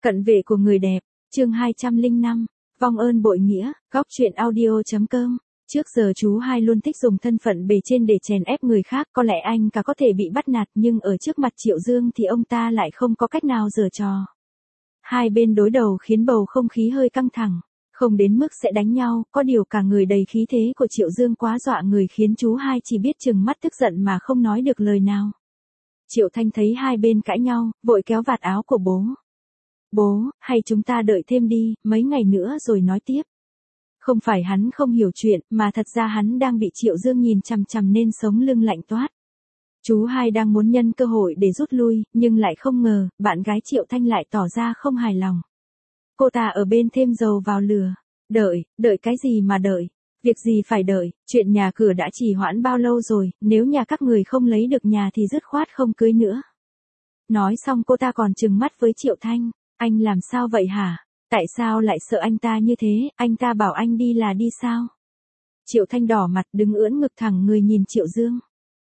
Cận vệ của người đẹp, chương 205, vong ơn bội nghĩa, góc truyện audio.com. Trước giờ chú hai luôn thích dùng thân phận bề trên để chèn ép người khác, có lẽ anh cả có thể bị bắt nạt nhưng ở trước mặt Triệu Dương thì ông ta lại không có cách nào giở trò. Hai bên đối đầu khiến bầu không khí hơi căng thẳng, không đến mức sẽ đánh nhau, có điều cả người đầy khí thế của Triệu Dương quá dọa người khiến chú hai chỉ biết trừng mắt tức giận mà không nói được lời nào. Triệu Thanh thấy hai bên cãi nhau, vội kéo vạt áo của bố. Bố, hay chúng ta đợi thêm đi, mấy ngày nữa rồi nói tiếp. Không phải hắn không hiểu chuyện, mà thật ra hắn đang bị Triệu Dương nhìn chằm chằm nên sống lưng lạnh toát. Chú hai đang muốn nhân cơ hội để rút lui, nhưng lại không ngờ, bạn gái Triệu Thanh lại tỏ ra không hài lòng. Cô ta ở bên thêm dầu vào lửa. Đợi cái gì mà đợi? Việc gì phải đợi, chuyện nhà cửa đã trì hoãn bao lâu rồi, nếu nhà các người không lấy được nhà thì dứt khoát không cưới nữa. Nói xong cô ta còn trừng mắt với Triệu Thanh, anh làm sao vậy hả? Tại sao lại sợ anh ta như thế, anh ta bảo anh đi là đi sao? Triệu Thanh đỏ mặt đứng ưỡn ngực thẳng người nhìn Triệu Dương.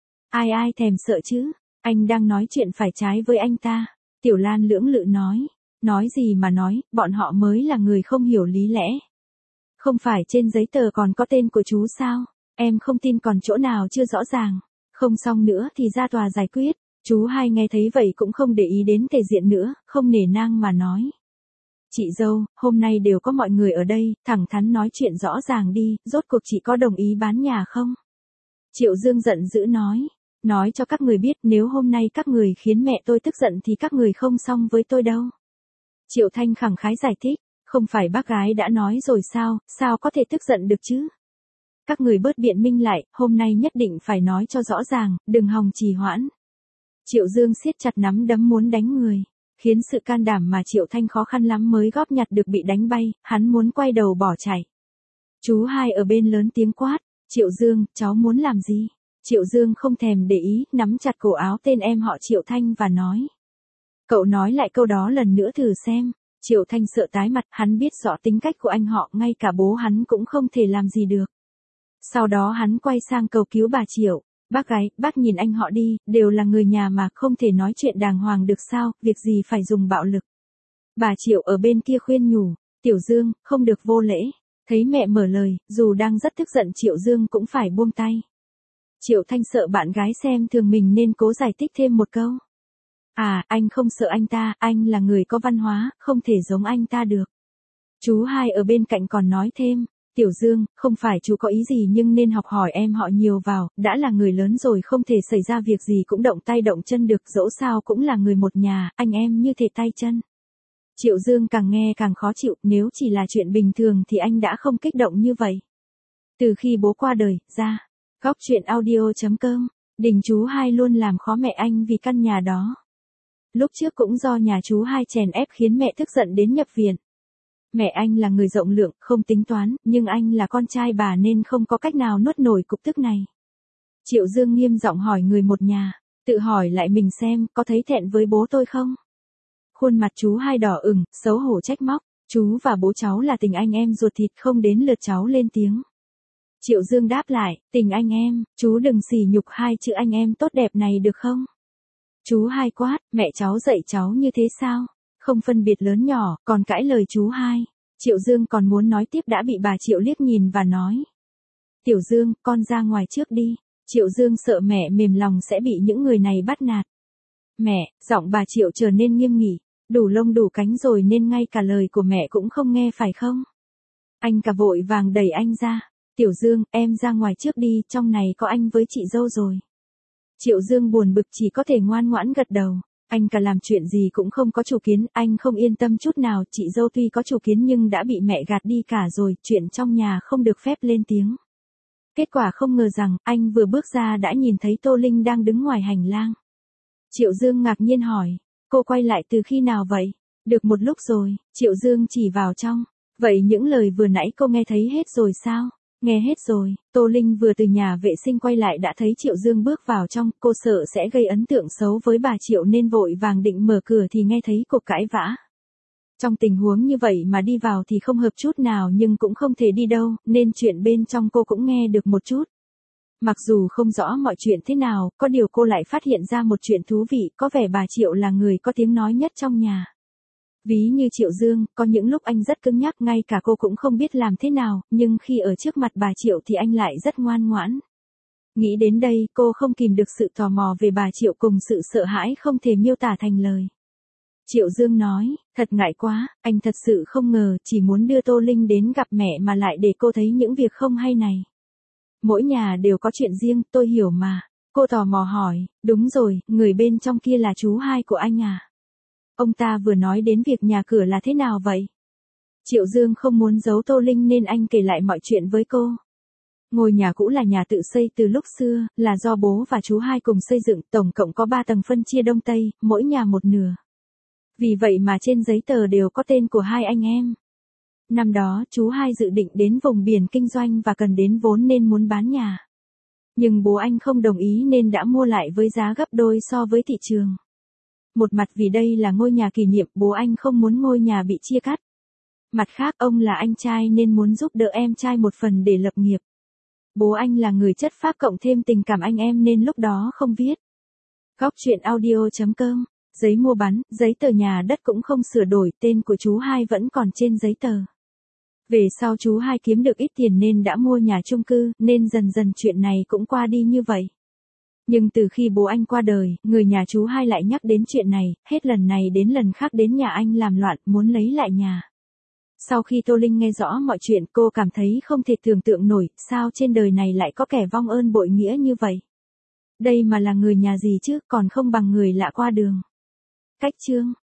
Ai thèm sợ chứ, anh đang nói chuyện phải trái với anh ta. Tiểu Lan lưỡng lự nói gì mà nói, bọn họ mới là người không hiểu lý lẽ. Không phải trên giấy tờ còn có tên của chú sao, em không tin còn chỗ nào chưa rõ ràng. Không xong nữa thì ra tòa giải quyết. Chú hai nghe thấy vậy cũng không để ý đến thể diện nữa, không nể nang mà nói. Chị dâu, hôm nay đều có mọi người ở đây, thẳng thắn nói chuyện rõ ràng đi, rốt cuộc chị có đồng ý bán nhà không? Triệu Dương giận dữ nói cho các người biết nếu hôm nay các người khiến mẹ tôi tức giận thì các người không xong với tôi đâu. Triệu Thanh khẳng khái giải thích, không phải bác gái đã nói rồi sao có thể tức giận được chứ? Các người bớt biện minh lại, hôm nay nhất định phải nói cho rõ ràng, đừng hòng trì hoãn. Triệu Dương siết chặt nắm đấm muốn đánh người, khiến sự can đảm mà Triệu Thanh khó khăn lắm mới góp nhặt được bị đánh bay, hắn muốn quay đầu bỏ chạy. Chú hai ở bên lớn tiếng quát, Triệu Dương, cháu muốn làm gì? Triệu Dương không thèm để ý, nắm chặt cổ áo tên em họ Triệu Thanh và nói. Cậu nói lại câu đó lần nữa thử xem. Triệu Thanh sợ tái mặt, hắn biết rõ tính cách của anh họ, ngay cả bố hắn cũng không thể làm gì được. Sau đó hắn quay sang cầu cứu bà Triệu. Bác gái, bác nhìn anh họ đi, đều là người nhà mà không thể nói chuyện đàng hoàng được sao, việc gì phải dùng bạo lực. Bà Triệu ở bên kia khuyên nhủ, Tiểu Dương, không được vô lễ. Thấy mẹ mở lời, dù đang rất tức giận Triệu Dương cũng phải buông tay. Triệu Thanh sợ bạn gái xem thường mình nên cố giải thích thêm một câu. Anh không sợ anh ta, anh là người có văn hóa, không thể giống anh ta được. Chú hai ở bên cạnh còn nói thêm, Tiểu Dương, không phải chú có ý gì nhưng nên học hỏi em họ nhiều vào, đã là người lớn rồi không thể xảy ra việc gì cũng động tay động chân được, dẫu sao cũng là người một nhà, anh em như thể tay chân. Triệu Dương càng nghe càng khó chịu, nếu chỉ là chuyện bình thường thì anh đã không kích động như vậy. Từ khi bố qua đời, ra, góc truyện audio.com, Đình chú hai luôn làm khó mẹ anh vì căn nhà đó. Lúc trước cũng do nhà chú hai chèn ép khiến mẹ tức giận đến nhập viện. Mẹ anh là người rộng lượng, không tính toán, nhưng anh là con trai bà nên không có cách nào nuốt nổi cục tức này. Triệu Dương nghiêm giọng hỏi người một nhà, tự hỏi lại mình xem, có thấy thẹn với bố tôi không? Khuôn mặt chú hai đỏ ửng, xấu hổ trách móc, chú và bố cháu là tình anh em ruột thịt, không đến lượt cháu lên tiếng. Triệu Dương đáp lại, tình anh em, chú đừng sỉ nhục hai chữ anh em tốt đẹp này được không? Chú hai quát, mẹ cháu dạy cháu như thế sao? Không phân biệt lớn nhỏ, còn cãi lời chú hai. Triệu Dương còn muốn nói tiếp đã bị bà Triệu liếc nhìn và nói. Tiểu Dương, con ra ngoài trước đi. Triệu Dương sợ mẹ mềm lòng sẽ bị những người này bắt nạt. Mẹ, giọng bà Triệu trở nên nghiêm nghị, đủ lông đủ cánh rồi nên ngay cả lời của mẹ cũng không nghe phải không? Anh cả vội vàng đẩy anh ra. Tiểu Dương, em ra ngoài trước đi, trong này có anh với chị dâu rồi. Triệu Dương buồn bực chỉ có thể ngoan ngoãn gật đầu. Anh cả làm chuyện gì cũng không có chủ kiến, anh không yên tâm chút nào, chị dâu tuy có chủ kiến nhưng đã bị mẹ gạt đi cả rồi, chuyện trong nhà không được phép lên tiếng. Kết quả không ngờ rằng, anh vừa bước ra đã nhìn thấy Tô Linh đang đứng ngoài hành lang. Triệu Dương ngạc nhiên hỏi, cô quay lại từ khi nào vậy? Được một lúc rồi, Triệu Dương chỉ vào trong. Vậy những lời vừa nãy cô nghe thấy hết rồi sao? Nghe hết rồi. Tô Linh vừa từ nhà vệ sinh quay lại đã thấy Triệu Dương bước vào trong, cô sợ sẽ gây ấn tượng xấu với bà Triệu nên vội vàng định mở cửa thì nghe thấy cuộc cãi vã. Trong tình huống như vậy mà đi vào thì không hợp chút nào nhưng cũng không thể đi đâu, nên chuyện bên trong cô cũng nghe được một chút. Mặc dù không rõ mọi chuyện thế nào, có điều cô lại phát hiện ra một chuyện thú vị, có vẻ bà Triệu là người có tiếng nói nhất trong nhà. Ví như Triệu Dương, có những lúc anh rất cứng nhắc ngay cả cô cũng không biết làm thế nào, nhưng khi ở trước mặt bà Triệu thì anh lại rất ngoan ngoãn. Nghĩ đến đây, cô không kìm được sự tò mò về bà Triệu cùng sự sợ hãi không thể miêu tả thành lời. Triệu Dương nói, thật ngại quá, anh thật sự không ngờ, chỉ muốn đưa Tô Linh đến gặp mẹ mà lại để cô thấy những việc không hay này. Mỗi nhà đều có chuyện riêng, tôi hiểu mà. Cô tò mò hỏi, đúng rồi, người bên trong kia là chú hai của anh à? Ông ta vừa nói đến việc nhà cửa là thế nào vậy? Triệu Dương không muốn giấu Tô Linh nên anh kể lại mọi chuyện với cô. Ngôi nhà cũ là nhà tự xây từ lúc xưa, là do bố và chú hai cùng xây dựng, tổng cộng có 3 tầng phân chia đông tây, mỗi nhà một nửa. Vì vậy mà trên giấy tờ đều có tên của hai anh em. Năm đó, chú hai dự định đến vùng biển kinh doanh và cần đến vốn nên muốn bán nhà. Nhưng bố anh không đồng ý nên đã mua lại với giá gấp đôi so với thị trường. Một mặt vì đây là ngôi nhà kỷ niệm, bố anh không muốn ngôi nhà bị chia cắt. Mặt khác, ông là anh trai nên muốn giúp đỡ em trai một phần để lập nghiệp. Bố anh là người chất phác cộng thêm tình cảm anh em nên lúc đó không viết. Góc truyện audio.com. Giấy mua bán, giấy tờ nhà đất cũng không sửa đổi, tên của chú hai vẫn còn trên giấy tờ. Về sau chú hai kiếm được ít tiền nên đã mua nhà chung cư, nên dần dần chuyện này cũng qua đi như vậy. Nhưng từ khi bố anh qua đời, người nhà chú hai lại nhắc đến chuyện này, hết lần này đến lần khác đến nhà anh làm loạn, muốn lấy lại nhà. Sau khi Tô Linh nghe rõ mọi chuyện, cô cảm thấy không thể tưởng tượng nổi, sao trên đời này lại có kẻ vong ơn bội nghĩa như vậy. Đây mà là người nhà gì chứ, còn không bằng người lạ qua đường. Cách chương